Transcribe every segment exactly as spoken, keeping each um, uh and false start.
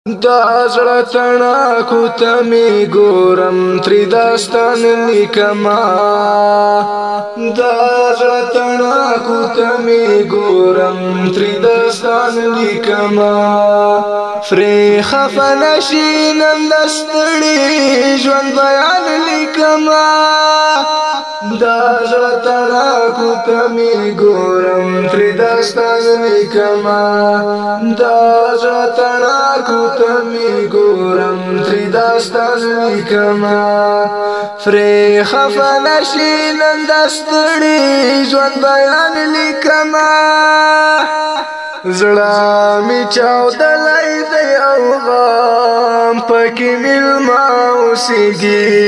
دا زړه تڼاکو ته مې ګورم ترې داستان لیکمه دا زړه تڼاکو ته مې ګورم ترې داستان لیکمه فرې خفه نشي نن د ستړي ژوند بیان لیکمه دا زړه تڼاکو ته مې ګورم ترې داستان لیکمه دا زړه تڼاکو ته مې ګورم ترې داستان لیکمه فرې خفه نشي نن د ستړي ژوند بیان لیکمه زړه مې چاودلی دی او غم پکې مېلمه اوسېږي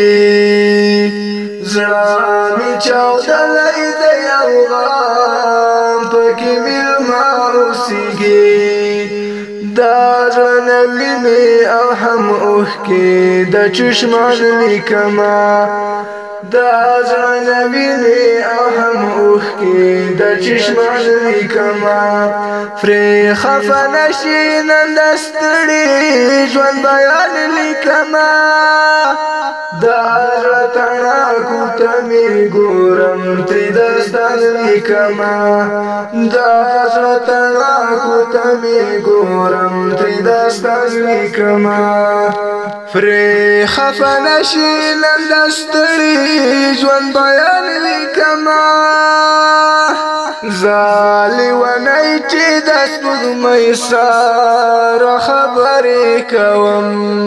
زړه مې چاودلی دی او غم پکې مېلمه اوسېږي دا زړه نه وینې او هم اوښکې د چشمان لیکمه دا زړه نه وینې او هم اوښکې د چشمان لیکمه فرې خفه نشي نن د ستړي ژوند بیان لیکمه دا زړه تڼاکو ته مې ګورم ترې داستان لیکمه دا زړه تڼاکو ته مې ګورم ترې داستان لیکمه فرې خفه نشي نن د ستړي ژوند بیان لیکمه زالې ونی چې د سپوږمۍ سره خبرې کوم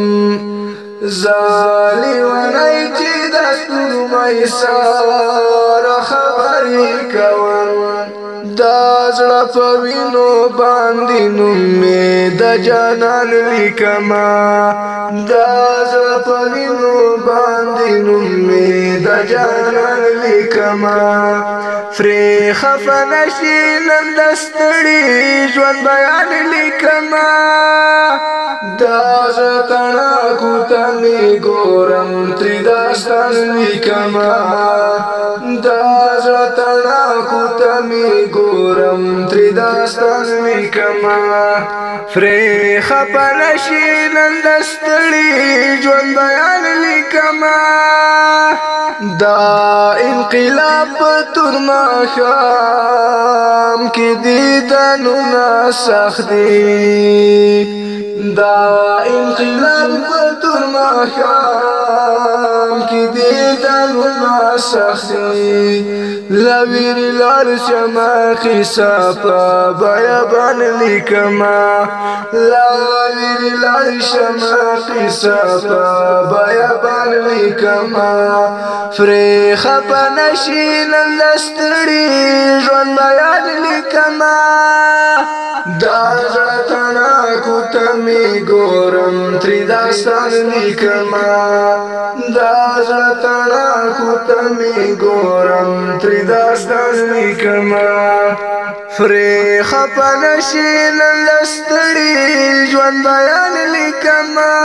زالې ونی چې د سپوږمۍ سره خبرې کوم دا زړه په وینو باندې نوم مې د جانان لیکمه دا زړه په وینو باندې نوم مې د جانان لیکمه فرې خفه نشي نن د ستړي ژوند بیان لیکمه دا زړه تڼاکو ته مې ګورم ترې داستان لیکمه دا زړه تڼاکو ته مې ګورم ترې داستان لیکمه فرې خفه نشي نن د ستړي ژوند بیان لیکمه دا انقلاب په تور ماښام کې دیدنونه سخت دي دا انقلاب په تور ماښام کې دیدنونه سخت دي له ویرې لاړ شمه قیصه په بیابان لیکمه له ویرې لاړ شمه قیصه په بیابان لیکمه فرې خفه نشي نن د ستړي ژوند بیان لیکمه دا زړه تڼاکو ته مې ګورم ترې داستان لیکمه دا زړه تڼاکو ته مې ګورم ترې داستان لیکمه فرې خفه نشي نن د ستړي ژوند بیان لیکمه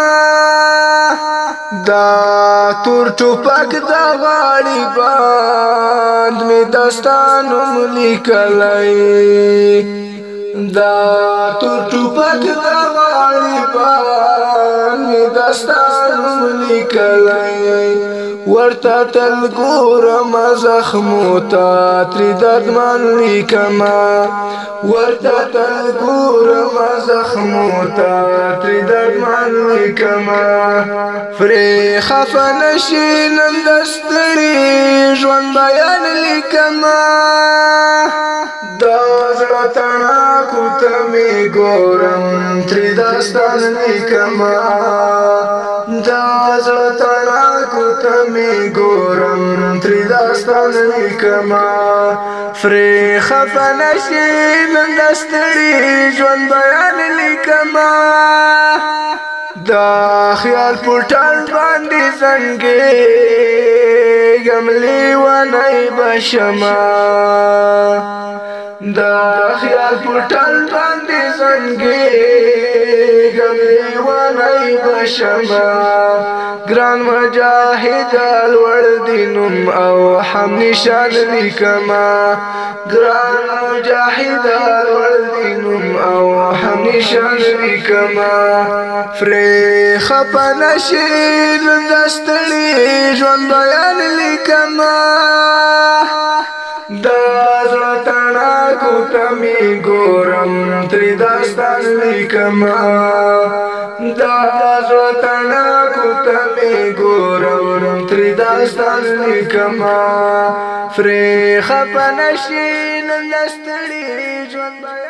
دا تور ټوپک د غاړې باندې مې داستان نوم لیکلی دا تور ټوپک د غاړې باندې مې داستان نوم لیکلی ورته تل ګورم زخمو ته ترې دردمن لیکمه ورته تل ګورم زخمو ته ترې دردمن لیکمه فرې خفه نشي نن د ستړي ژوند بیان لیکمه دا زړه تڼاکو ته مې ګورم ترې داستان لیکمه دا زړه تڼاکو ته مې ګورم ترې داستان لیکمه فرې خفه نشي نن د ستړي ژوند بیان لیکمه دا خیال پټان باندې زنګې گملی ونی بشما دا خیال پټل باندې زنګي گملی ونی بشما ګران مجاهد الور دینم او هم نشان لیکما ګران مجاهد الور دینم او هم نشان لیکما فری خپنشین دستړي ژوند بیان لیکما دا زړه کو تمی ګورم تری داستان لیکما دا زړه کو تمی ګورم تری داستان لیکما فری خپنشین دستړي ژوند